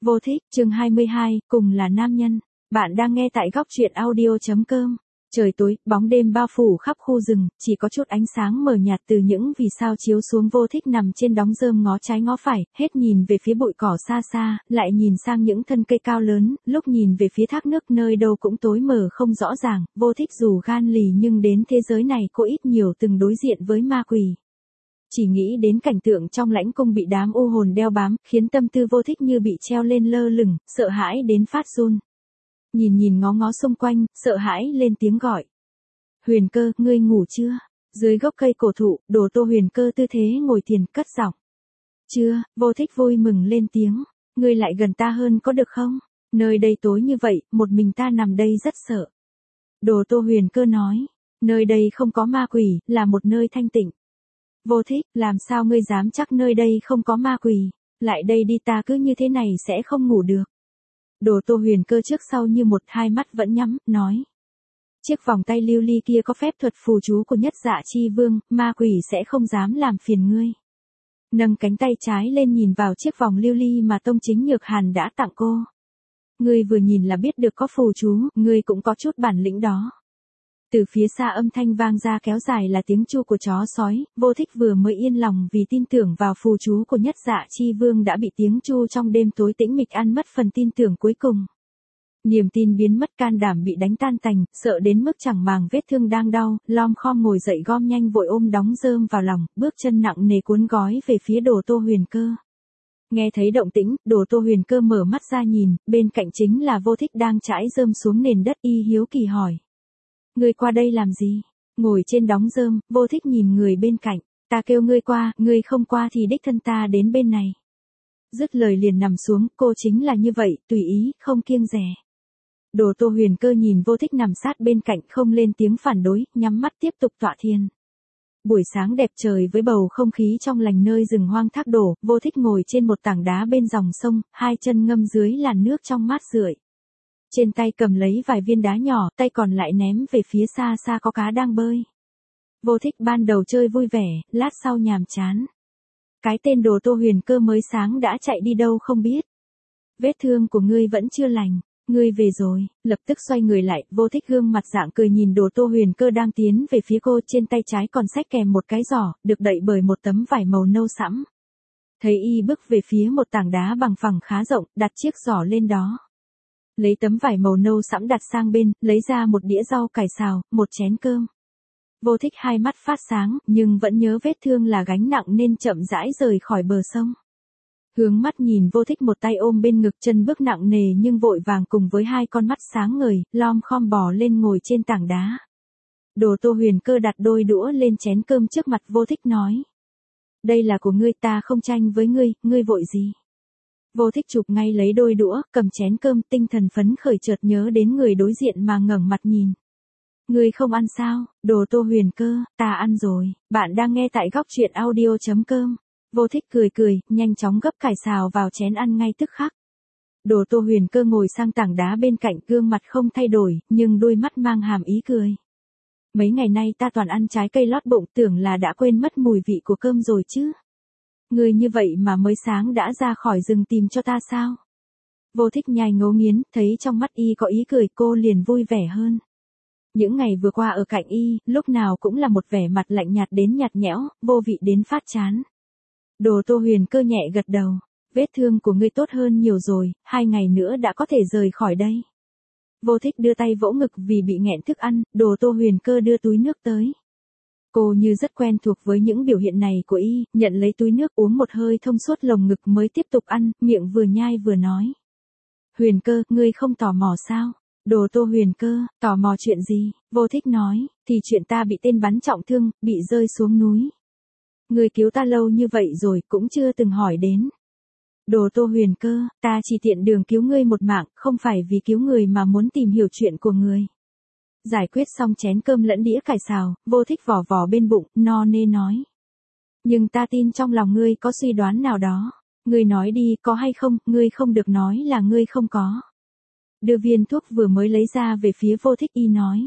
Vô thích, chương 22, cùng là nam nhân. Bạn đang nghe tại góc truyện audio.com. Trời tối, bóng đêm bao phủ khắp khu rừng, chỉ có chút ánh sáng mờ nhạt từ những vì sao chiếu xuống. Vô thích nằm trên đóng rơm ngó trái ngó phải, hết nhìn về phía bụi cỏ xa xa, lại nhìn sang những thân cây cao lớn, lúc nhìn về phía thác nước nơi đâu cũng tối mờ không rõ ràng. Vô thích dù gan lì nhưng đến thế giới này cô ít nhiều từng đối diện với ma quỷ. Chỉ nghĩ đến cảnh tượng trong lãnh cung bị đám u hồn đeo bám, khiến tâm tư Vô thích như bị treo lên lơ lửng, sợ hãi đến phát run. Nhìn ngó ngó xung quanh, sợ hãi lên tiếng gọi. Huyền Cơ, ngươi ngủ chưa? Dưới gốc cây cổ thụ, Đồ Tô Huyền Cơ tư thế ngồi thiền cất giọng. Chưa, Vô thích vui mừng lên tiếng. Ngươi lại gần ta hơn có được không? Nơi đây tối như vậy, một mình ta nằm đây rất sợ. Đồ Tô Huyền Cơ nói. Nơi đây không có ma quỷ, là một nơi thanh tịnh. Vô thích, làm sao ngươi dám chắc nơi đây không có ma quỷ? Lại đây đi, ta cứ như thế này sẽ không ngủ được. Đồ Tô Huyền Cơ trước sau như một, hai mắt vẫn nhắm, nói. Chiếc vòng tay lưu ly kia có phép thuật phù chú của Nhất Dạ Chi Vương, ma quỷ sẽ không dám làm phiền ngươi. Nâng cánh tay trái lên nhìn vào chiếc vòng lưu ly mà Tông Chính Nhược Hàn đã tặng cô. Ngươi vừa nhìn là biết được có phù chú, ngươi cũng có chút bản lĩnh đó. Từ phía xa âm thanh vang ra kéo dài là tiếng chu của chó sói. Vô thích vừa mới yên lòng vì tin tưởng vào phù chú của Nhất Dạ Chi Vương đã bị tiếng chu trong đêm tối tĩnh mịch ăn mất phần tin tưởng cuối cùng. Niềm tin biến mất, can đảm bị đánh tan tành, sợ đến mức chẳng màng vết thương đang đau, lom khom ngồi dậy gom nhanh vội ôm đóng rơm vào lòng, bước chân nặng nề cuốn gói về phía Đồ Tô Huyền Cơ. Nghe thấy động tĩnh, Đồ Tô Huyền Cơ mở mắt ra nhìn, bên cạnh chính là Vô thích đang trải rơm xuống nền đất. Y hiếu kỳ hỏi. Ngươi qua đây làm gì? Ngồi trên đóng rơm, Vô thích nhìn người bên cạnh. Ta kêu ngươi qua, ngươi không qua thì đích thân ta đến bên này. Dứt lời liền nằm xuống, cô chính là như vậy, tùy ý, không kiêng dè. Đồ Tô Huyền Cơ nhìn Vô thích nằm sát bên cạnh không lên tiếng phản đối, nhắm mắt tiếp tục tọa thiền. Buổi sáng đẹp trời với bầu không khí trong lành nơi rừng hoang Thác Đổ, Vô thích ngồi trên một tảng đá bên dòng sông, hai chân ngâm dưới làn nước trong mát rượi. Trên tay cầm lấy vài viên đá nhỏ, tay còn lại ném về phía xa xa có cá đang bơi. Vô thích ban đầu chơi vui vẻ, lát sau nhàm chán. Cái tên Đồ Tô Huyền Cơ mới sáng đã chạy đi đâu không biết. Vết thương của ngươi vẫn chưa lành, ngươi về rồi. Lập tức xoay người lại, Vô thích gương mặt rạng cười nhìn Đồ Tô Huyền Cơ đang tiến về phía cô, trên tay trái còn xách kèm một cái giỏ, được đậy bởi một tấm vải màu nâu sẫm. Thấy y bước về phía một tảng đá bằng phẳng khá rộng, đặt chiếc giỏ lên đó. Lấy tấm vải màu nâu sẫm đặt sang bên, lấy ra một đĩa rau cải xào, một chén cơm. Vô thích hai mắt phát sáng, nhưng vẫn nhớ vết thương là gánh nặng nên chậm rãi rời khỏi bờ sông. Hướng mắt nhìn Vô thích một tay ôm bên ngực, chân bước nặng nề nhưng vội vàng cùng với hai con mắt sáng ngời, lom khom bò lên ngồi trên tảng đá. Đồ Tô Huyền Cơ đặt đôi đũa lên chén cơm trước mặt Vô thích nói. Đây là của ngươi, ta không tranh với ngươi vội gì? Vô thích chụp ngay lấy đôi đũa, cầm chén cơm, tinh thần phấn khởi, chợt nhớ đến người đối diện mà ngẩng mặt nhìn. Ngươi không ăn sao? Đồ Tô Huyền Cơ, ta ăn rồi. Bạn đang nghe tại góc truyện audio.com. Vô thích cười, nhanh chóng gấp cải xào vào chén ăn ngay tức khắc. Đồ Tô Huyền Cơ ngồi sang tảng đá bên cạnh, gương mặt không thay đổi, nhưng đôi mắt mang hàm ý cười. Mấy ngày nay ta toàn ăn trái cây lót bụng, tưởng là đã quên mất mùi vị của cơm rồi chứ. Ngươi như vậy mà mới sáng đã ra khỏi rừng tìm cho ta sao? Vô thích nhai ngấu nghiến, thấy trong mắt y có ý cười, cô liền vui vẻ hơn. Những ngày vừa qua ở cạnh y, lúc nào cũng là một vẻ mặt lạnh nhạt đến nhạt nhẽo, vô vị đến phát chán. Đồ Tô Huyền Cơ nhẹ gật đầu. Vết thương của ngươi tốt hơn nhiều rồi, 2 ngày nữa đã có thể rời khỏi đây. Vô thích đưa tay vỗ ngực vì bị nghẹn thức ăn, Đồ Tô Huyền Cơ đưa túi nước tới. Cô như rất quen thuộc với những biểu hiện này của y, nhận lấy túi nước uống một hơi thông suốt lồng ngực mới tiếp tục ăn, miệng vừa nhai vừa nói. Huyền Cơ, ngươi không tò mò sao? Đồ Tô Huyền Cơ, tò mò chuyện gì? Vô thích nói, thì chuyện ta bị tên bắn trọng thương, bị rơi xuống núi. Ngươi cứu ta lâu như vậy rồi cũng chưa từng hỏi đến. Đồ Tô Huyền Cơ, ta chỉ tiện đường cứu ngươi một mạng, không phải vì cứu người mà muốn tìm hiểu chuyện của người. Giải quyết xong chén cơm lẫn đĩa cải xào, Vô thích vò vò bên bụng, no nê nói. Nhưng ta tin trong lòng ngươi có suy đoán nào đó. Ngươi nói đi, có hay không, ngươi không được nói là ngươi không có. Đưa viên thuốc vừa mới lấy ra về phía Vô thích, y nói.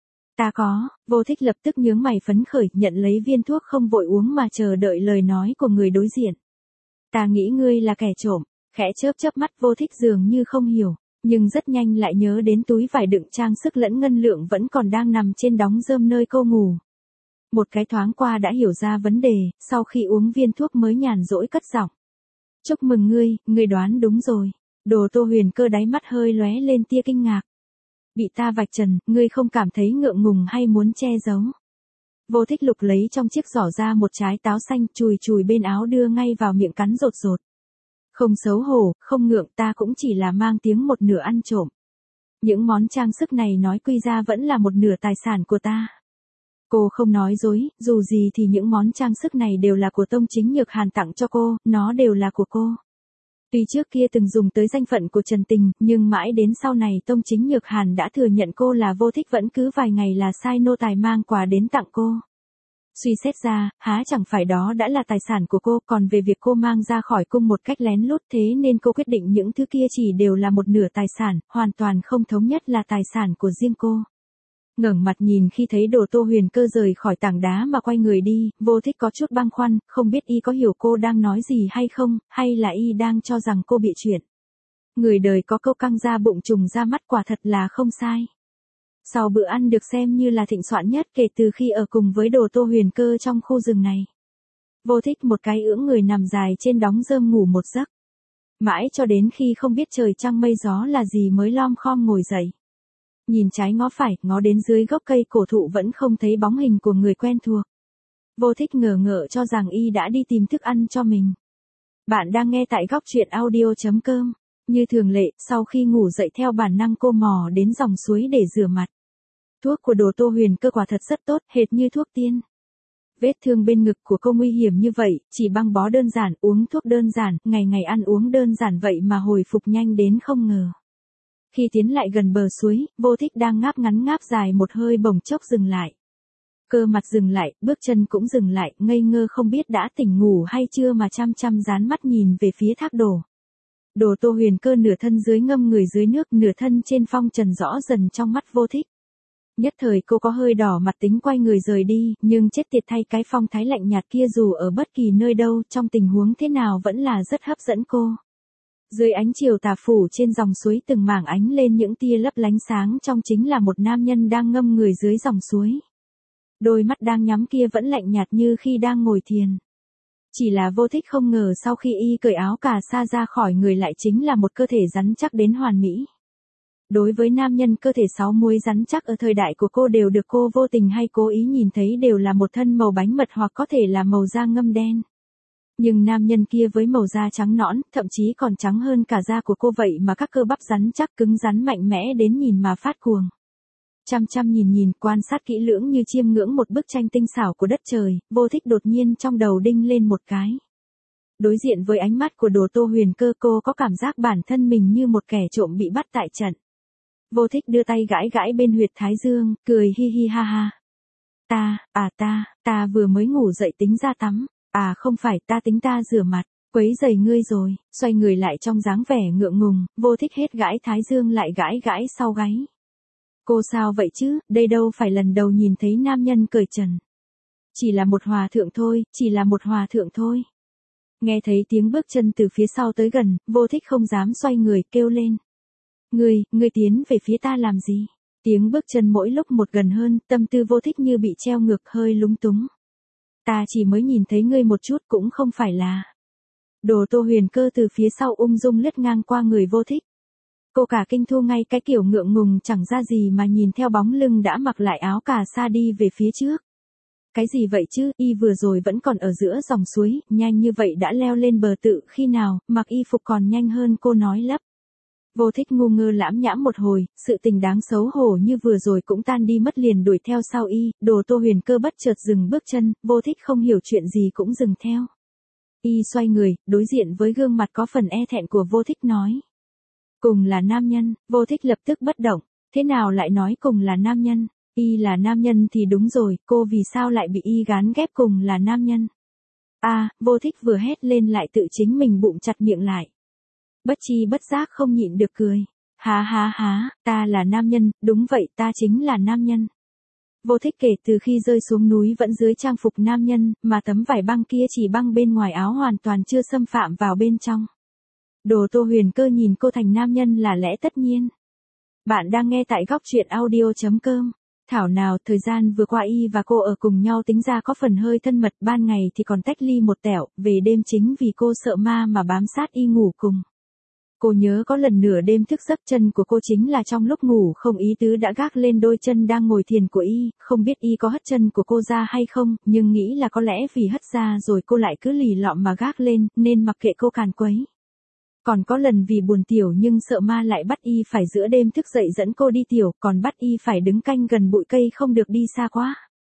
Ta có. Vô thích lập tức nhướng mày phấn khởi, nhận lấy viên thuốc không vội uống mà chờ đợi lời nói của người đối diện. Ta nghĩ ngươi là kẻ trộm. Khẽ chớp chớp mắt Vô Thích dường như không hiểu, nhưng rất nhanh lại nhớ đến túi vải đựng trang sức lẫn ngân lượng vẫn còn đang nằm trên đóng rơm nơi cô ngủ. Một cái thoáng qua đã hiểu ra vấn đề, sau khi uống viên thuốc mới nhàn rỗi cất giọng. Chúc mừng ngươi đoán đúng rồi. Đồ Tô Huyền Cơ đáy mắt hơi lóe lên tia kinh ngạc. Bị ta vạch trần, ngươi không cảm thấy ngượng ngùng hay muốn che giấu? Vô Thích lục lấy trong chiếc giỏ ra một trái táo xanh chùi chùi bên áo đưa ngay vào miệng cắn rột rột. Không xấu hổ, không ngượng, ta cũng chỉ là mang tiếng một nửa ăn trộm. Những món trang sức này nói quy ra vẫn là một nửa tài sản của ta. Cô không nói dối, dù gì thì những món trang sức này đều là của Tông Chính Nhược Hàn tặng cho cô, nó đều là của cô. Tuy trước kia từng dùng tới danh phận của Trần Tình, nhưng mãi đến sau này Tông Chính Nhược Hàn đã thừa nhận cô là Vô Thích vẫn cứ vài ngày là sai nô tài mang quà đến tặng cô. Suy xét ra, há chẳng phải đó đã là tài sản của cô, còn về việc cô mang ra khỏi cung một cách lén lút thế nên cô quyết định những thứ kia chỉ đều là một nửa tài sản, hoàn toàn không thống nhất là tài sản của riêng cô. Ngẩng mặt nhìn khi thấy Đồ Tô Huyền Cơ rời khỏi tảng đá mà quay người đi, Vô Thích có chút băn khoăn, không biết y có hiểu cô đang nói gì hay không, hay là y đang cho rằng cô bịa chuyện. Người đời có câu căng ra bụng trùng ra mắt quả thật là không sai. Sau bữa ăn được xem như là thịnh soạn nhất kể từ khi ở cùng với Đồ Tô Huyền Cơ trong khu rừng này. Vô Thích một cái ưỡng người nằm dài trên đóng rơm ngủ một giấc. Mãi cho đến khi không biết trời trăng mây gió là gì mới lom khom ngồi dậy. Nhìn trái ngó phải, ngó đến dưới gốc cây cổ thụ vẫn không thấy bóng hình của người quen thuộc. Vô Thích ngờ ngợ cho rằng y đã đi tìm thức ăn cho mình. Bạn đang nghe tại góc truyện audio.com. Như thường lệ, sau khi ngủ dậy theo bản năng cô mò đến dòng suối để rửa mặt. Thuốc của Đồ Tô Huyền Cơ quả thật rất tốt, hệt như thuốc tiên. Vết thương bên ngực của cô nguy hiểm như vậy, chỉ băng bó đơn giản, uống thuốc đơn giản, ngày ngày ăn uống đơn giản vậy mà hồi phục nhanh đến không ngờ. Khi tiến lại gần bờ suối, Vô Thích đang ngáp ngắn ngáp dài một hơi bỗng chốc dừng lại. Cơ mặt dừng lại, bước chân cũng dừng lại, ngây ngơ không biết đã tỉnh ngủ hay chưa mà chăm chăm dán mắt nhìn về phía thác đổ. Đồ Tô Huyền Cơ nửa thân dưới ngâm người dưới nước, nửa thân trên phong trần rõ dần trong mắt Vô Thích. Nhất thời cô có hơi đỏ mặt tính quay người rời đi, nhưng chết tiệt thay cái phong thái lạnh nhạt kia dù ở bất kỳ nơi đâu trong tình huống thế nào vẫn là rất hấp dẫn cô. Dưới ánh chiều tà phủ trên dòng suối từng mảng ánh lên những tia lấp lánh sáng trong chính là một nam nhân đang ngâm người dưới dòng suối. Đôi mắt đang nhắm kia vẫn lạnh nhạt như khi đang ngồi thiền. Chỉ là Vô Thích không ngờ sau khi y cởi áo cà sa ra khỏi người lại chính là một cơ thể rắn chắc đến hoàn mỹ. Đối với nam nhân cơ thể sáu múi rắn chắc ở thời đại của cô đều được cô vô tình hay cố ý nhìn thấy đều là một thân màu bánh mật hoặc có thể là màu da ngâm đen. Nhưng nam nhân kia với màu da trắng nõn, thậm chí còn trắng hơn cả da của cô vậy mà các cơ bắp rắn chắc cứng rắn mạnh mẽ đến nhìn mà phát cuồng. Chăm chăm nhìn quan sát kỹ lưỡng như chiêm ngưỡng một bức tranh tinh xảo của đất trời, Vô Thích đột nhiên trong đầu đinh lên một cái. Đối diện với ánh mắt của Đồ Tô Huyền Cơ cô có cảm giác bản thân mình như một kẻ trộm bị bắt tại trận. Vô Thích đưa tay gãi gãi bên huyệt thái dương, cười hi hi ha ha. Ta vừa mới ngủ dậy tính ra tắm, không phải ta tính ta rửa mặt, quấy giày ngươi rồi, xoay người lại trong dáng vẻ ngượng ngùng, Vô Thích hết gãi thái dương lại gãi sau gáy. Cô sao vậy chứ, đây đâu phải lần đầu nhìn thấy nam nhân cởi trần. Chỉ là một hòa thượng thôi. Nghe thấy tiếng bước chân từ phía sau tới gần, Vô Thích không dám xoay người kêu lên. Ngươi tiến về phía ta làm gì? Tiếng bước chân mỗi lúc một gần hơn, tâm tư Vô Thích như bị treo ngược hơi lúng túng. Ta chỉ mới nhìn thấy ngươi một chút cũng không phải là. Đồ Tô Huyền Cơ từ phía sau ung dung lướt ngang qua người Vô Thích. Cô cả kinh thu ngay cái kiểu ngượng ngùng chẳng ra gì mà nhìn theo bóng lưng đã mặc lại áo cà sa đi về phía trước. Cái gì vậy chứ, y vừa rồi vẫn còn ở giữa dòng suối, nhanh như vậy đã leo lên bờ tự khi nào, mặc y phục còn nhanh hơn cô nói lắp. Vô Thích ngu ngơ lãm nhãm một hồi, sự tình đáng xấu hổ như vừa rồi cũng tan đi mất liền đuổi theo sau y, Đồ Tô Huyền Cơ bất chợt dừng bước chân, Vô Thích không hiểu chuyện gì cũng dừng theo. Y xoay người, đối diện với gương mặt có phần e thẹn của Vô Thích nói. Cùng là nam nhân, Vô Thích lập tức bất động, thế nào lại nói cùng là nam nhân, y là nam nhân thì đúng rồi, cô vì sao lại bị y gán ghép cùng là nam nhân. Vô Thích vừa hét lên lại tự chính mình bụng chặt miệng lại. Bất chi bất giác không nhịn được cười. Há, ta là nam nhân, đúng vậy ta chính là nam nhân. Vô Thích kể từ khi rơi xuống núi vẫn dưới trang phục nam nhân, mà tấm vải băng kia chỉ băng bên ngoài áo hoàn toàn chưa xâm phạm vào bên trong. Đồ Tô Huyền Cơ nhìn cô thành nam nhân là lẽ tất nhiên. Bạn đang nghe tại góc truyện audio.com. Thảo nào thời gian vừa qua y và cô ở cùng nhau tính ra có phần hơi thân mật, ban ngày thì còn tách ly một tẹo, về đêm chính vì cô sợ ma mà bám sát y ngủ cùng. Cô nhớ có lần nửa đêm thức giấc chân của cô chính là trong lúc ngủ không ý tứ đã gác lên đôi chân đang ngồi thiền của y, không biết y có hất chân của cô ra hay không, nhưng nghĩ là có lẽ vì hất ra rồi cô lại cứ lì lọm mà gác lên, nên mặc kệ cô càn quấy. Còn có lần vì buồn tiểu nhưng sợ ma lại bắt y phải giữa đêm thức dậy dẫn cô đi tiểu, còn bắt y phải đứng canh gần bụi cây không được đi xa quá.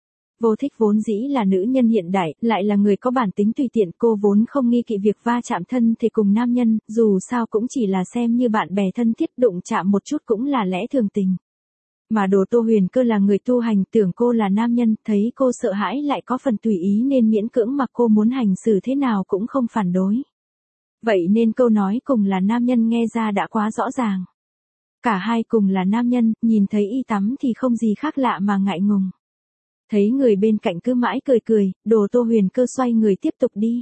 Vô Thích vốn dĩ là nữ nhân hiện đại, lại là người có bản tính tùy tiện, cô vốn không nghi kỵ việc va chạm thân thể cùng nam nhân, dù sao cũng chỉ là xem như bạn bè thân thiết, đụng chạm một chút cũng là lẽ thường tình. Mà Đồ Tô Huyền Cơ là người tu hành, tưởng cô là nam nhân, thấy cô sợ hãi lại có phần tùy ý nên miễn cưỡng mà cô muốn hành xử thế nào cũng không phản đối. Vậy nên câu nói cùng là nam nhân nghe ra đã quá rõ ràng. Cả hai cùng là nam nhân, nhìn thấy y tắm thì không gì khác lạ mà ngại ngùng. Thấy người bên cạnh cứ mãi cười cười, Đồ Tô Huyền Cơ xoay người tiếp tục đi.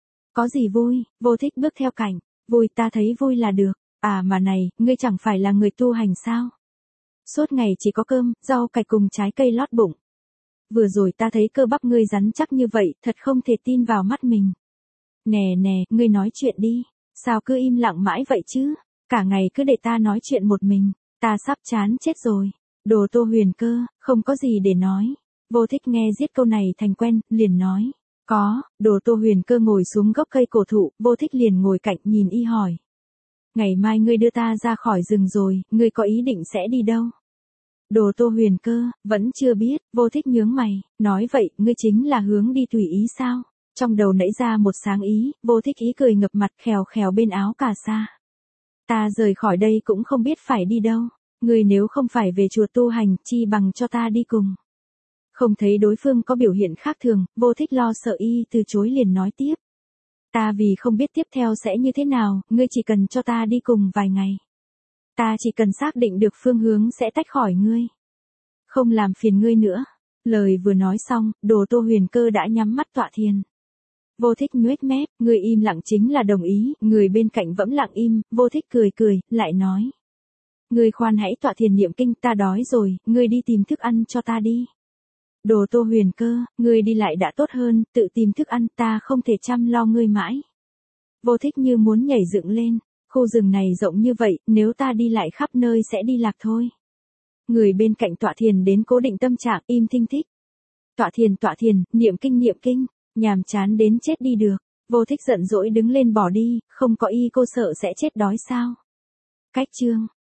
Có gì vui? Vô Thích bước theo cạnh. Vui, ta thấy vui là được. À mà này, ngươi chẳng phải là người tu hành sao? Suốt ngày chỉ có cơm, rau cải cùng trái cây lót bụng. Vừa rồi ta thấy cơ bắp ngươi rắn chắc như vậy, thật không thể tin vào mắt mình. Nè nè, ngươi nói chuyện đi. Sao cứ im lặng mãi vậy chứ? Cả ngày cứ để ta nói chuyện một mình. Ta sắp chán chết rồi. Đồ Tô Huyền Cơ, không có gì để nói. Vô Thích nghe giết câu này thành quen, liền nói. Có. Đồ Tô Huyền Cơ ngồi xuống gốc cây cổ thụ, Vô Thích liền ngồi cạnh nhìn y hỏi. Ngày mai ngươi đưa ta ra khỏi rừng rồi, ngươi có ý định sẽ đi đâu? Đồ Tô Huyền Cơ, vẫn chưa biết. Vô Thích nhướng mày, nói vậy, ngươi chính là hướng đi tùy ý sao? Trong đầu nảy ra một sáng ý, Vô Thích ý cười ngập mặt khèo khèo bên áo cà sa. Ta rời khỏi đây cũng không biết phải đi đâu. Ngươi nếu không phải về chùa tu hành, chi bằng cho ta đi cùng. Không thấy đối phương có biểu hiện khác thường, Vô Thích lo sợ y từ chối liền nói tiếp. Ta vì không biết tiếp theo sẽ như thế nào, ngươi chỉ cần cho ta đi cùng vài ngày. Ta chỉ cần xác định được phương hướng sẽ tách khỏi ngươi. Không làm phiền ngươi nữa. Lời vừa nói xong, Đồ Tô Huyền Cơ đã nhắm mắt tọa thiền. Vô Thích nhoét mép, người im lặng chính là đồng ý, người bên cạnh vẫn lặng im, Vô Thích cười cười, lại nói. Ngươi khoan hãy tọa thiền niệm kinh, ta đói rồi, ngươi đi tìm thức ăn cho ta đi. Đồ Tô Huyền Cơ, ngươi đi lại đã tốt hơn, tự tìm thức ăn, ta không thể chăm lo ngươi mãi. Vô Thích như muốn nhảy dựng lên, khu rừng này rộng như vậy, nếu ta đi lại khắp nơi sẽ đi lạc thôi. Người bên cạnh tọa thiền đến cố định tâm trạng, im thinh thích. Tọa thiền, niệm kinh, nhàm chán đến chết đi được. Vô Thích giận dỗi đứng lên bỏ đi, không có y cô sợ sẽ chết đói sao. Cách chương.